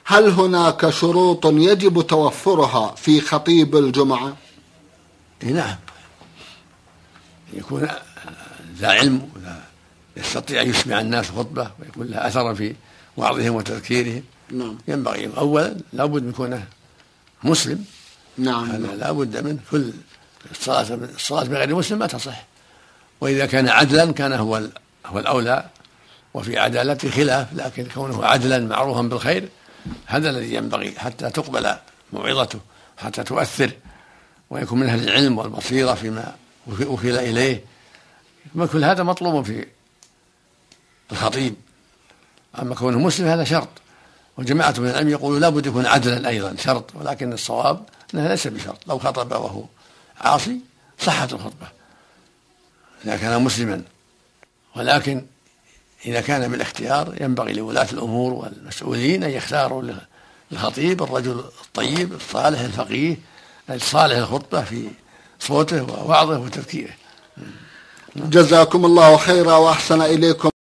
هل هناك شروط يجب توفرها في خطيب الجمعة؟ نعم، يكون ذا علم وذا يستطيع أن يسمع الناس خطبة ويكون لها أثرا في وعظهم وتذكيرهم. نعم. ينبغي أولا لابد من يكون مسلم. نعم. هذا لابد منه. كل الصلاة بغير مسلم ما تصح. وإذا كان عدلا كان هو الأولى، وفي عدالته خلاف، لكن كونه عدلا معروفا بالخير هذا الذي ينبغي حتى تقبل موعظته، حتى تؤثر، ويكون من أهل العلم والبصيرة فيما وكل إليه. كل هذا مطلوب في الخطيب. أما كونه مسلم هذا شرط، وجماعة من العلم يقولوا لا بد يكون عدلا أيضا شرط، ولكن الصواب أنه ليس بشرط. لو خطب وهو عاصي صحت الخطبة إذا كان مسلما، ولكن إذا كان بالاختيار ينبغي لولاة الأمور والمسؤولين أن يختاروا للخطيب الرجل الطيب الصالح الفقيه الصالح الخطبة في صوته ووعظه وتذكيره. جزاكم الله خيرا وأحسن إليكم.